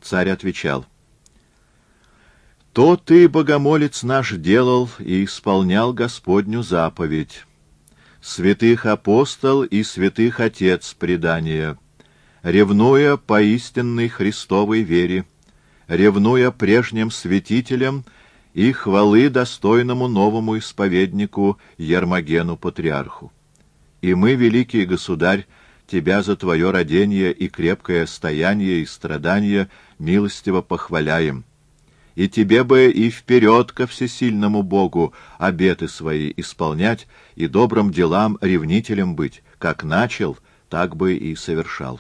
Царь отвечал: «То ты, богомолец наш, делал и исполнял Господню заповедь. Святых апостол и святых отец предания, ревнуя по истинной Христовой вере, ревнуя прежним святителям и хвалы достойному новому исповеднику Ермогену Патриарху. И мы, великий государь, тебя за твое родение и крепкое стояние и страдание милостиво похваляем. И тебе бы и вперед ко всесильному Богу обеты свои исполнять и добрым делам ревнителем быть, как начал, так бы и совершал».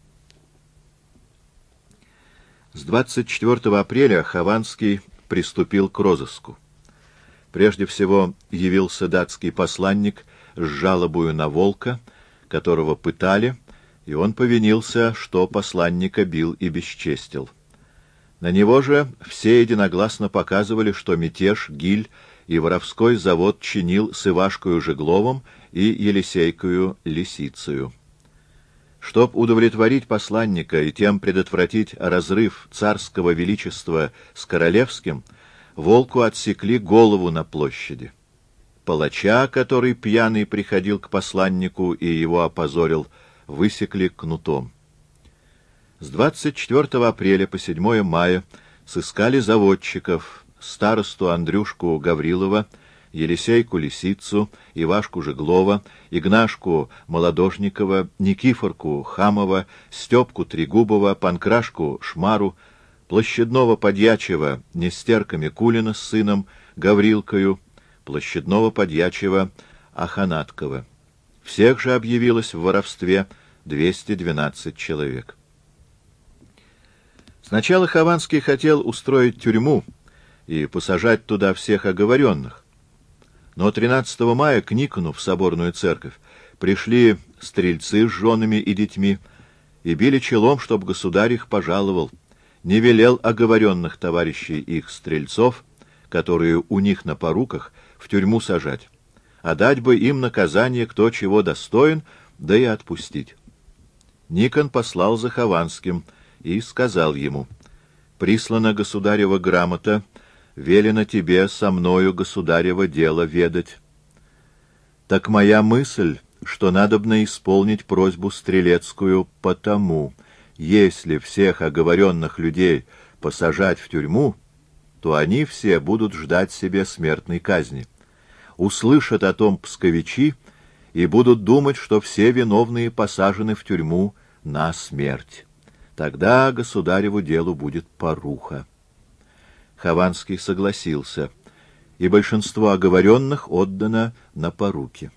С 24 апреля Хованский приступил к розыску. Прежде всего явился датский посланник с жалобою на Волка, которого пытали, и он повинился, что посланника бил и бесчестил. На него же все единогласно показывали, что мятеж, гиль и воровской завод чинил с Ивашкою Жегловым и Елисейкою Лисицею. Чтоб удовлетворить посланника и тем предотвратить разрыв царского величества с королевским, Волку отсекли голову на площади. Палача, который пьяный приходил к посланнику и его опозорил, высекли кнутом. С 24 апреля по 7 мая сыскали заводчиков, старосту Андрюшку Гаврилова, Елисейку Лисицу, Ивашку Жеглова, Игнашку Молодожникова, Никифорку Хамова, Степку Трегубова, Панкрашку Шмару, площадного подьячего Нестерка Микулина с сыном Гаврилкою, площадного подьячего Аханаткова. Всех же объявилось в воровстве 212 человек. Сначала Хованский хотел устроить тюрьму и посажать туда всех оговоренных. Но 13 мая к Никону в соборную церковь пришли стрельцы с женами и детьми и били челом, чтоб государь их пожаловал, не велел оговоренных товарищей их стрельцов, которые у них на поруках, в тюрьму сажать, а дать бы им наказание, кто чего достоин, да и отпустить. Никон послал за Хованским и сказал ему: «Прислана государева грамота, велено тебе со мною государево дело ведать. Так моя мысль, что надобно исполнить просьбу стрелецкую, потому, если всех оговоренных людей посажать в тюрьму, то они все будут ждать себе смертной казни. Услышат о том псковичи и будут думать, что все виновные посажены в тюрьму на смерть. Тогда государеву делу будет поруха». Хованский согласился, и большинство оговоренных отдано на поруки.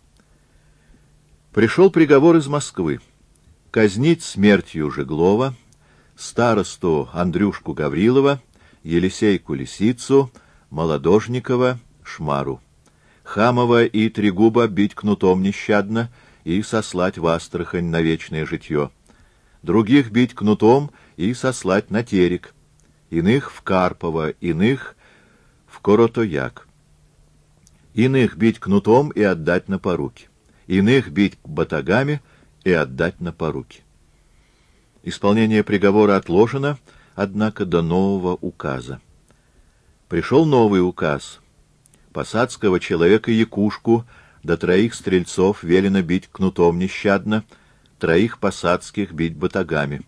Пришел приговор из Москвы: казнить смертью Жеглова, старосту Андрюшку Гаврилова, Елисейку Лисицу, Молодожникова, Шмару, Хамова и Трегуба бить кнутом нещадно и сослать в Астрахань на вечное житье, других бить кнутом и сослать на Терек, иных в Карпово, иных в Коротояк, иных бить кнутом и отдать на поруки, иных бить батагами и отдать на поруки. Исполнение приговора отложено, однако, до нового указа. Пришел новый указ. Посадского человека Якушку до 3 стрельцов велено бить кнутом нещадно, 3 посадских бить батагами.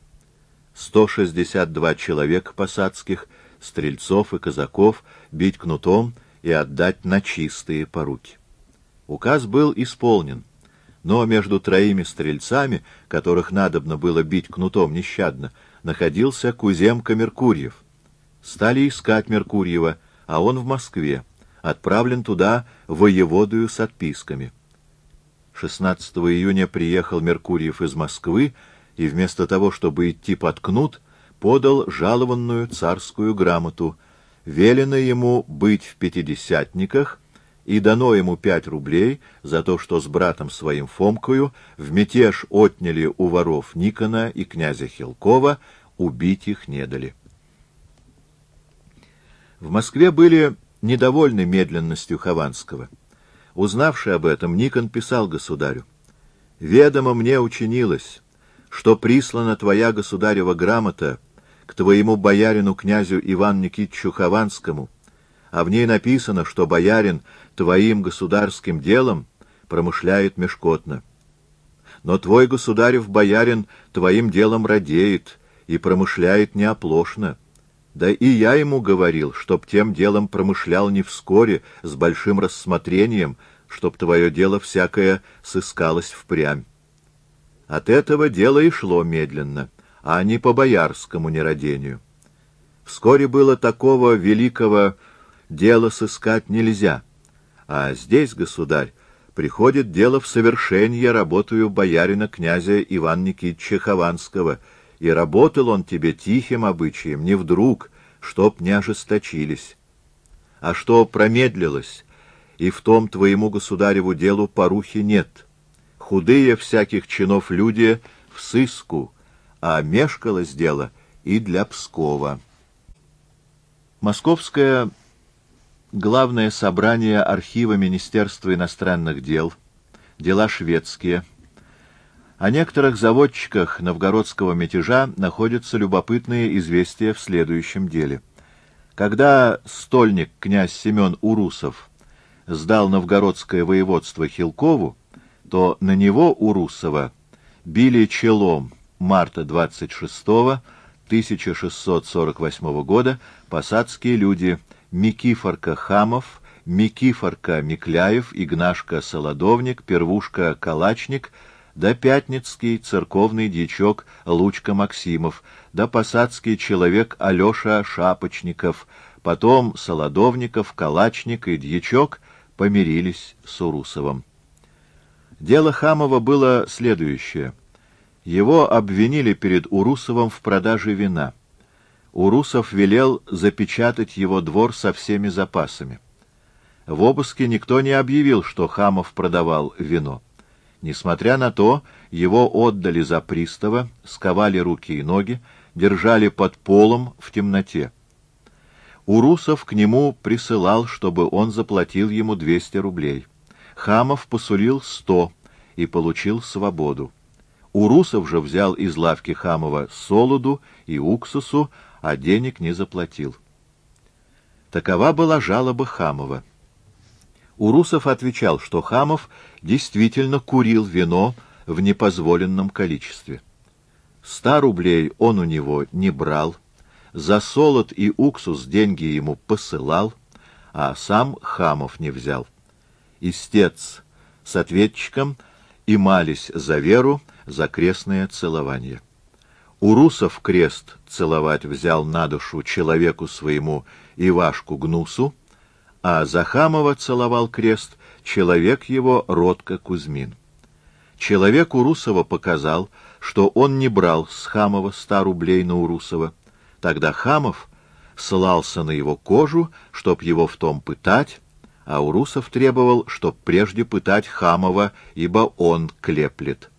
162 человека посадских, стрельцов и казаков бить кнутом и отдать на чистые поруки. Указ был исполнен, но между 3 стрельцами, которых надобно было бить кнутом нещадно, находился Куземка Меркурьев. Стали искать Меркурьева, а он в Москве, отправлен туда воеводою с отписками. 16 июня приехал Меркурьев из Москвы и вместо того, чтобы идти под кнут, подал жалованную царскую грамоту. Велено ему быть в пятидесятниках, и дано ему 5 рублей за то, что с братом своим Фомкою в мятеж отняли у воров Никона и князя Хилкова, убить их не дали. В Москве были недовольны медленностью Хованского. Узнавший об этом, Никон писал государю: «Ведомо мне учинилось, что прислана твоя государева грамота, к твоему боярину князю Ивану Никитичу Хованскому, а в ней написано, что боярин твоим государским делом промышляет мешкотно. Но твой государев боярин твоим делом радеет и промышляет неоплошно. Да и я ему говорил, чтоб тем делом промышлял не вскоре, с большим рассмотрением, чтоб твое дело всякое сыскалось впрямь. От этого дело и шло медленно, а не по боярскому нерадению. Вскоре было такого великого дела сыскать нельзя, а здесь, государь, приходит дело в совершенье работаю боярина князя Ивана Никитича Хованского, и работал он тебе тихим обычаем, не вдруг, чтоб не ожесточились. А что промедлилось, и в том твоему государеву делу порухи нет. Худые всяких чинов люди в сыску, а мешкалось дело и для Пскова. Московское главное собрание архива Министерства иностранных дел, дела шведские. О некоторых заводчиках новгородского мятежа находятся любопытные известия в следующем деле. Когда стольник князь Семен Урусов сдал новгородское воеводство Хилкову, то на него, Урусова, били челом марта 26 1648 года посадские люди Микифорка Хамов, Микифорка Микляев, Игнашка Солодовник, Первушка Калачник, да пятницкий церковный дьячок Лучка Максимов, да посадский человек Алеша Шапочников. Потом Солодовников, Калачник и дьячок помирились с Урусовым. Дело Хамова было следующее. Его обвинили перед Урусовым в продаже вина. Урусов велел запечатать его двор со всеми запасами. В обыске никто не объявил, что Хамов продавал вино. Несмотря на то, его отдали за пристава, сковали руки и ноги, держали под полом в темноте. Урусов к нему присылал, чтобы он заплатил ему 200 рублей. Хамов посулил 100 и получил свободу. Урусов же взял из лавки Хамова солоду и уксусу, а денег не заплатил. Такова была жалоба Хамова. Урусов отвечал, что Хамов действительно курил вино в непозволенном количестве. 100 рублей он у него не брал, за солод и уксус деньги ему посылал, а сам Хамов не взял. Истец с ответчиком имались за веру, за крестное целование. Урусов крест целовать взял на душу человеку своему Ивашку Гнусу, а за Хамова целовал крест человек его Родко Кузьмин. Человек Урусова показал, что он не брал с Хамова 100 рублей на Урусова. Тогда Хамов ссылался на его кожу, чтоб его в том пытать, а Урусов требовал, чтоб прежде пытать Хамова, ибо он клеплет.